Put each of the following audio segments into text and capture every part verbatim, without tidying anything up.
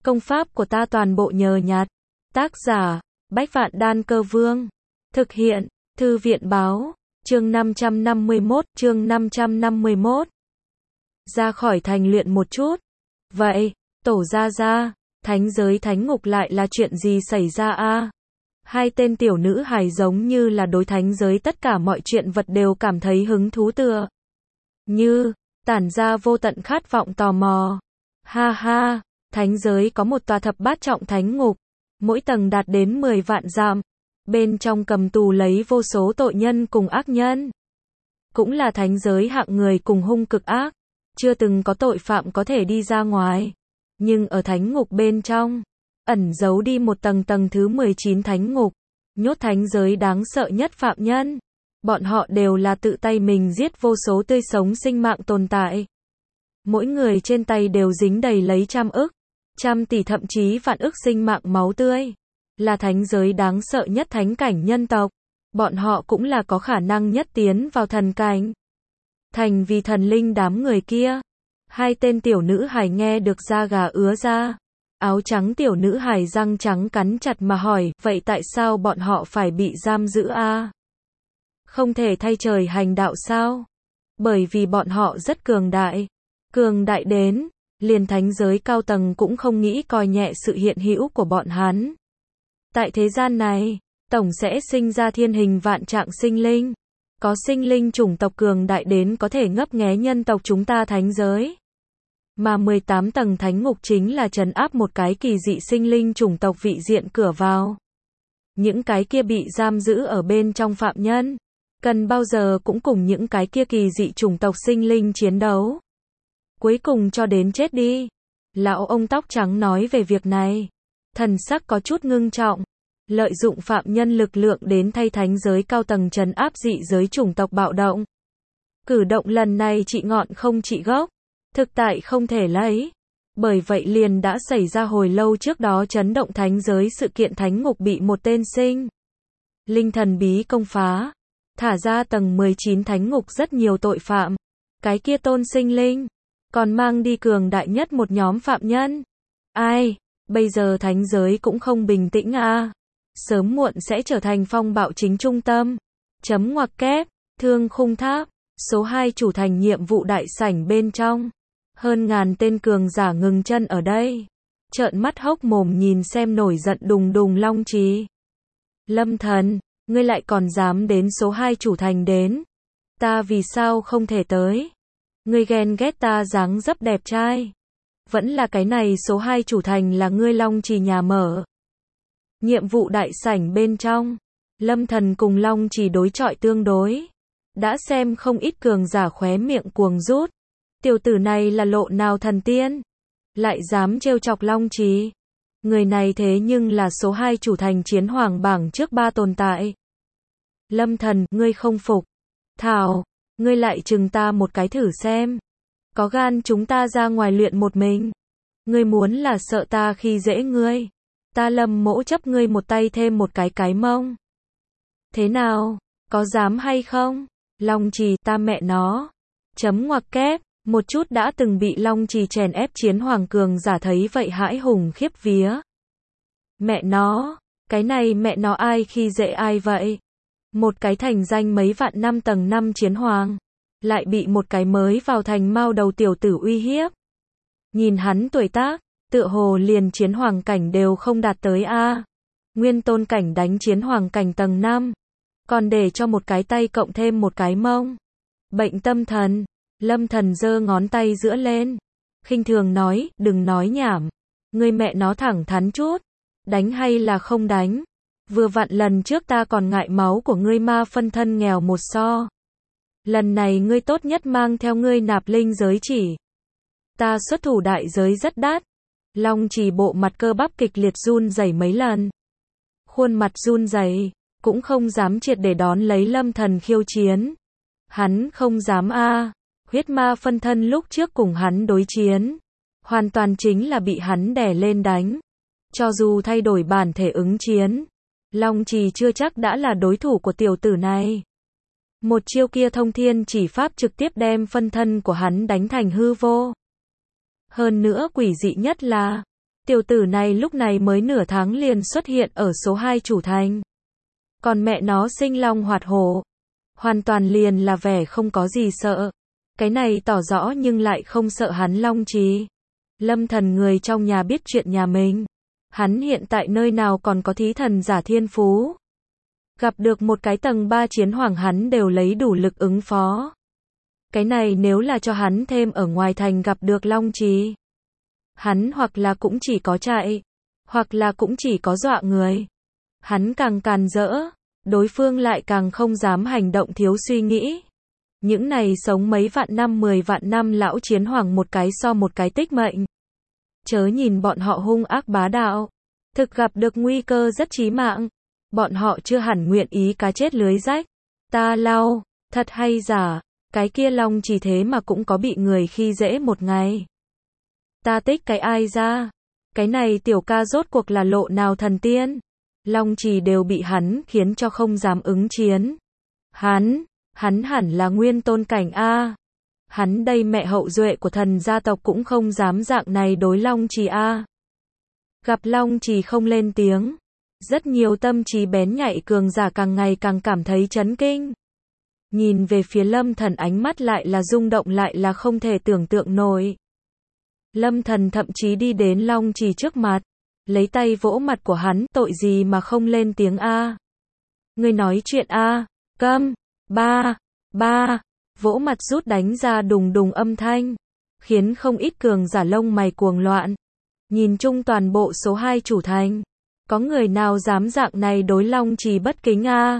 Công pháp của ta toàn bộ nhờ nhặt. Tác giả, Bách Vạn Đan Cơ Vương. Thực hiện, Thư viện Báo. Chương năm trăm năm mươi mốt, chương năm trăm năm mươi mốt. Ra khỏi thành luyện một chút. Vậy, tổ gia gia, thánh giới thánh ngục lại là chuyện gì xảy ra a? Hai tên tiểu nữ hài giống như là đối thánh giới tất cả mọi chuyện vật đều cảm thấy hứng thú tựa. Như, tản ra vô tận khát vọng tò mò. Ha ha, thánh giới có một tòa thập bát trọng thánh ngục, mỗi tầng đạt đến mười vạn dặm. Bên trong cầm tù lấy vô số tội nhân cùng ác nhân. Cũng là thánh giới hạng người cùng hung cực ác. Chưa từng có tội phạm có thể đi ra ngoài. Nhưng ở thánh ngục bên trong, ẩn giấu đi một tầng tầng thứ mười chín thánh ngục. Nhốt thánh giới đáng sợ nhất phạm nhân. Bọn họ đều là tự tay mình giết vô số tươi sống sinh mạng tồn tại. Mỗi người trên tay đều dính đầy lấy trăm ức, trăm tỷ thậm chí vạn ức sinh mạng máu tươi. Là thánh giới đáng sợ nhất thánh cảnh nhân tộc. Bọn họ cũng là có khả năng nhất tiến vào thần cảnh. Thành vì thần linh đám người kia. Hai tên tiểu nữ hài nghe được da gà ứa ra. Áo trắng tiểu nữ hài răng trắng cắn chặt mà hỏi, vậy tại sao bọn họ phải bị giam giữ a? Không thể thay trời hành đạo sao? Bởi vì bọn họ rất cường đại. Cường đại đến, liền thánh giới cao tầng cũng không nghĩ coi nhẹ sự hiện hữu của bọn hắn. Tại thế gian này, tổng sẽ sinh ra thiên hình vạn trạng sinh linh. Có sinh linh chủng tộc cường đại đến có thể ngấp nghé nhân tộc chúng ta thánh giới. Mà mười tám tầng thánh ngục chính là trấn áp một cái kỳ dị sinh linh chủng tộc vị diện cửa vào. Những cái kia bị giam giữ ở bên trong phạm nhân, cần bao giờ cũng cùng những cái kia kỳ dị chủng tộc sinh linh chiến đấu. Cuối cùng cho đến chết đi. Lão ông tóc trắng nói về việc này. Thần sắc có chút ngưng trọng. Lợi dụng phạm nhân lực lượng đến thay thánh giới cao tầng trấn áp dị giới chủng tộc bạo động. Cử động lần này trị ngọn không trị gốc. Thực tại không thể lấy. Bởi vậy liền đã xảy ra hồi lâu trước đó chấn động thánh giới sự kiện thánh ngục bị một tên sinh linh thần bí công phá. Thả ra tầng mười chín thánh ngục rất nhiều tội phạm. Cái kia tôn sinh linh còn mang đi cường đại nhất một nhóm phạm nhân. Ai, bây giờ thánh giới cũng không bình tĩnh a. Sớm muộn sẽ trở thành phong bạo chính trung tâm. Chấm ngoặc kép, Thương Khung Tháp, số hai chủ thành nhiệm vụ đại sảnh bên trong. Hơn ngàn tên cường giả ngừng chân ở đây. Trợn mắt hốc mồm nhìn xem nổi giận đùng đùng Long Trì. Lâm Thần, ngươi lại còn dám đến số hai chủ thành đến. Ta vì sao không thể tới? Ngươi ghen ghét ta dáng dấp đẹp trai. Vẫn là cái này số hai chủ thành là ngươi Long Trì nhà mở. Nhiệm vụ đại sảnh bên trong. Lâm Thần cùng Long Trì đối chọi tương đối. Đã xem không ít cường giả khóe miệng cuồng rút. Tiểu tử này là lộ nào thần tiên. Lại dám trêu chọc Long Trì. Người này thế nhưng là số hai chủ thành chiến hoàng bảng trước ba tồn tại. Lâm Thần, ngươi không phục. Thảo, ngươi lại chừng ta một cái thử xem. Có gan chúng ta ra ngoài luyện một mình. Ngươi muốn là sợ ta khi dễ ngươi. Ta Lâm mỗ chấp ngươi một tay thêm một cái cái mông. Thế nào, có dám hay không? Long Trì, ta mẹ nó. Chấm ngoặc kép, một chút đã từng bị Long Trì chèn ép chiến hoàng cường giả thấy vậy hãi hùng khiếp vía. Mẹ nó, cái này mẹ nó ai khi dễ ai vậy? Một cái thành danh mấy vạn năm tầng năm chiến hoàng, lại bị một cái mới vào thành mao đầu tiểu tử uy hiếp. Nhìn hắn tuổi tác, tựa hồ liền chiến hoàng cảnh đều không đạt tới a. Nguyên tôn cảnh đánh chiến hoàng cảnh tầng năm, còn để cho một cái tay cộng thêm một cái mông. Bệnh tâm thần. Lâm Thần giơ ngón tay giữa lên, khinh thường nói, đừng nói nhảm. Ngươi mẹ nó thẳng thắn chút. Đánh hay là không đánh? Vừa vặn lần trước ta còn ngại máu của ngươi ma phân thân nghèo một so. Lần này ngươi tốt nhất mang theo ngươi nạp linh giới chỉ. Ta xuất thủ đại giới rất đắt. Long Trì bộ mặt cơ bắp kịch liệt run rẩy mấy lần. Khuôn mặt run rẩy, cũng không dám triệt để đón lấy Lâm Thần khiêu chiến. Hắn không dám a. Huyết ma phân thân lúc trước cùng hắn đối chiến, hoàn toàn chính là bị hắn đè lên đánh. Cho dù thay đổi bản thể ứng chiến, Long Trì chưa chắc đã là đối thủ của tiểu tử này. Một chiêu kia thông thiên chỉ pháp trực tiếp đem phân thân của hắn đánh thành hư vô. Hơn nữa quỷ dị nhất là, Tiểu tử này lúc này mới nửa tháng liền xuất hiện ở số hai chủ thành. Còn mẹ nó sinh long hoạt hổ. Hoàn toàn liền là vẻ không có gì sợ. Cái này tỏ rõ nhưng lại không sợ hắn Long Trì. Lâm Thần người trong nhà biết chuyện nhà mình. Hắn hiện tại nơi nào còn có thí thần giả thiên phú. Gặp được một cái tầng ba chiến hoàng hắn đều lấy đủ lực ứng phó. Cái này nếu là cho hắn thêm ở ngoài thành gặp được Long Trì. Hắn hoặc là cũng chỉ có chạy, hoặc là cũng chỉ có dọa người. Hắn càng càn rỡ, đối phương lại càng không dám hành động thiếu suy nghĩ. Những này sống mấy vạn năm mười vạn năm lão chiến hoàng một cái so một cái tích mệnh. Chớ nhìn bọn họ hung ác bá đạo, thực gặp được nguy cơ rất chí mạng. Bọn họ chưa hẳn nguyện ý cá chết lưới rách. Ta lau, thật hay giả, cái kia Long Trì thế mà cũng có bị người khi dễ một ngày. Ta tích cái ai ra? Cái này tiểu ca rốt cuộc là lộ nào thần tiên? Long Trì đều bị hắn khiến cho không dám ứng chiến. Hắn, hắn hẳn là nguyên tôn cảnh A. Hắn đây mẹ hậu duệ của thần gia tộc cũng không dám dạng này đối Long Trì A. Gặp Long Trì không lên tiếng. Rất nhiều tâm trí bén nhạy cường giả càng ngày càng cảm thấy chấn kinh. Nhìn về phía Lâm Thần ánh mắt lại là rung động lại là không thể tưởng tượng nổi. Lâm Thần thậm chí đi đến Long Trì trước mặt, lấy tay vỗ mặt của hắn, tội gì mà không lên tiếng A. Ngươi nói chuyện A, câm, ba, ba, vỗ mặt rút đánh ra đùng đùng âm thanh, khiến không ít cường giả lông mày cuồng loạn. Nhìn chung toàn bộ số hai chủ thành, có người nào dám dạng này đối Long Trì bất kính A.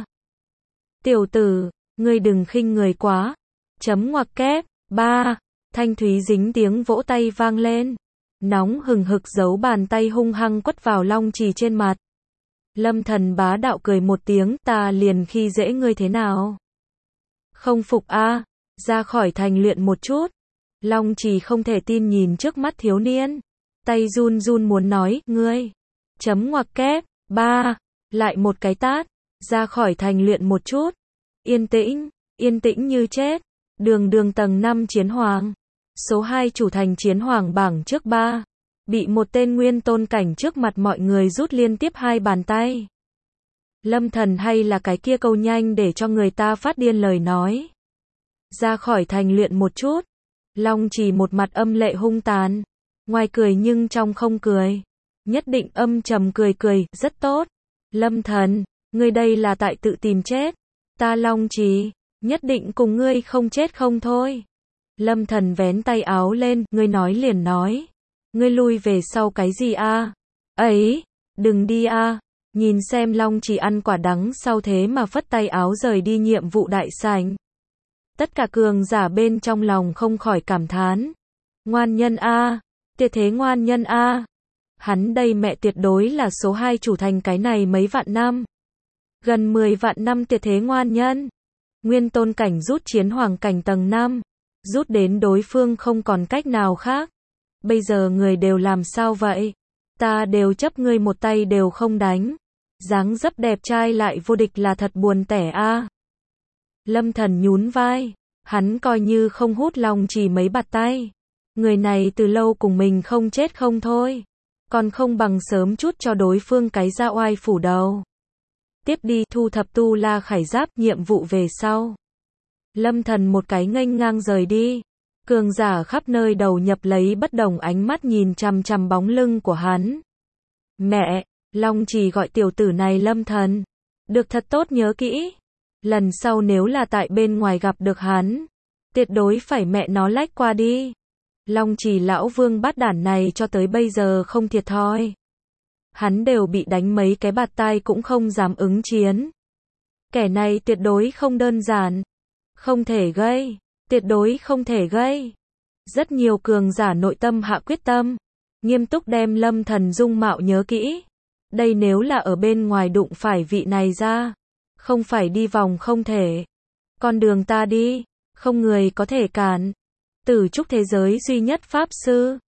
Tiểu tử, ngươi đừng khinh người quá, chấm ngoặc kép, ba. Thanh thúy dính tiếng vỗ tay vang lên. Nóng hừng hực giấu bàn tay hung hăng quất vào Long Trì trên mặt. Lâm Thần bá đạo cười một tiếng, ta liền khi dễ ngươi thế nào? Không phục a, ra khỏi thành luyện một chút. Long Trì không thể tin nhìn trước mắt thiếu niên. Tay run run muốn nói, ngươi. Chấm ngoặc kép, ba. Lại một cái tát. Ra khỏi thành luyện một chút. Yên tĩnh, yên tĩnh như chết. Đường đường tầng năm chiến hoàng. Số hai chủ thành chiến hoàng bảng trước ba. Bị một tên nguyên tôn cảnh trước mặt mọi người rút liên tiếp hai bàn tay. Lâm Thần hay là cái kia câu nhanh để cho người ta phát điên lời nói. Ra khỏi thành luyện một chút. Long Trì một mặt âm lệ hung tàn. Ngoài cười nhưng trong không cười. Nhất định âm trầm cười cười, rất tốt. Lâm Thần, ngươi đây là tại tự tìm chết. Ta Long Trì, nhất định cùng ngươi không chết không thôi. Lâm Thần vén tay áo lên, ngươi nói liền nói. Ngươi lui về sau cái gì a? Ấy, đừng đi a. Nhìn xem Long Trì ăn quả đắng sau thế mà phất tay áo rời đi nhiệm vụ đại sảnh. Tất cả cường giả bên trong lòng không khỏi cảm thán. Ngoan nhân a, tuyệt thế ngoan nhân a. Hắn đây mẹ tuyệt đối là số hai chủ thành cái này mấy vạn năm. Gần mười vạn năm tuyệt thế ngoan nhân. Nguyên tôn cảnh rút chiến hoàng cảnh tầng năm. Rút đến đối phương không còn cách nào khác. Bây giờ người đều làm sao vậy? Ta đều chấp ngươi một tay đều không đánh. Dáng dấp đẹp trai lại vô địch là thật buồn tẻ a. Lâm Thần nhún vai. Hắn coi như không hút Long Trì mấy bạt tay. Người này từ lâu cùng mình không chết không thôi. Còn không bằng sớm chút cho đối phương cái ra oai phủ đầu. Tiếp đi thu thập tu la khải giáp nhiệm vụ về sau. Lâm Thần một cái nghênh ngang rời đi. Cường giả khắp nơi đầu nhập lấy bất đồng ánh mắt nhìn chằm chằm bóng lưng của hắn. Mẹ, Long Trì gọi tiểu tử này Lâm Thần. Được thật tốt nhớ kỹ. Lần sau nếu là tại bên ngoài gặp được hắn, tuyệt đối phải mẹ nó lách qua đi. Long Trì lão vương bát đản này cho tới bây giờ không thiệt thòi. Hắn đều bị đánh mấy cái bạt tai cũng không dám ứng chiến. Kẻ này tuyệt đối không đơn giản. Không thể gây. Tuyệt đối không thể gây. Rất nhiều cường giả nội tâm hạ quyết tâm. Nghiêm túc đem Lâm Thần dung mạo nhớ kỹ. Đây nếu là ở bên ngoài đụng phải vị này ra. Không phải đi vòng không thể. Con đường ta đi. Không người có thể cản. Tử trúc thế giới duy nhất pháp sư.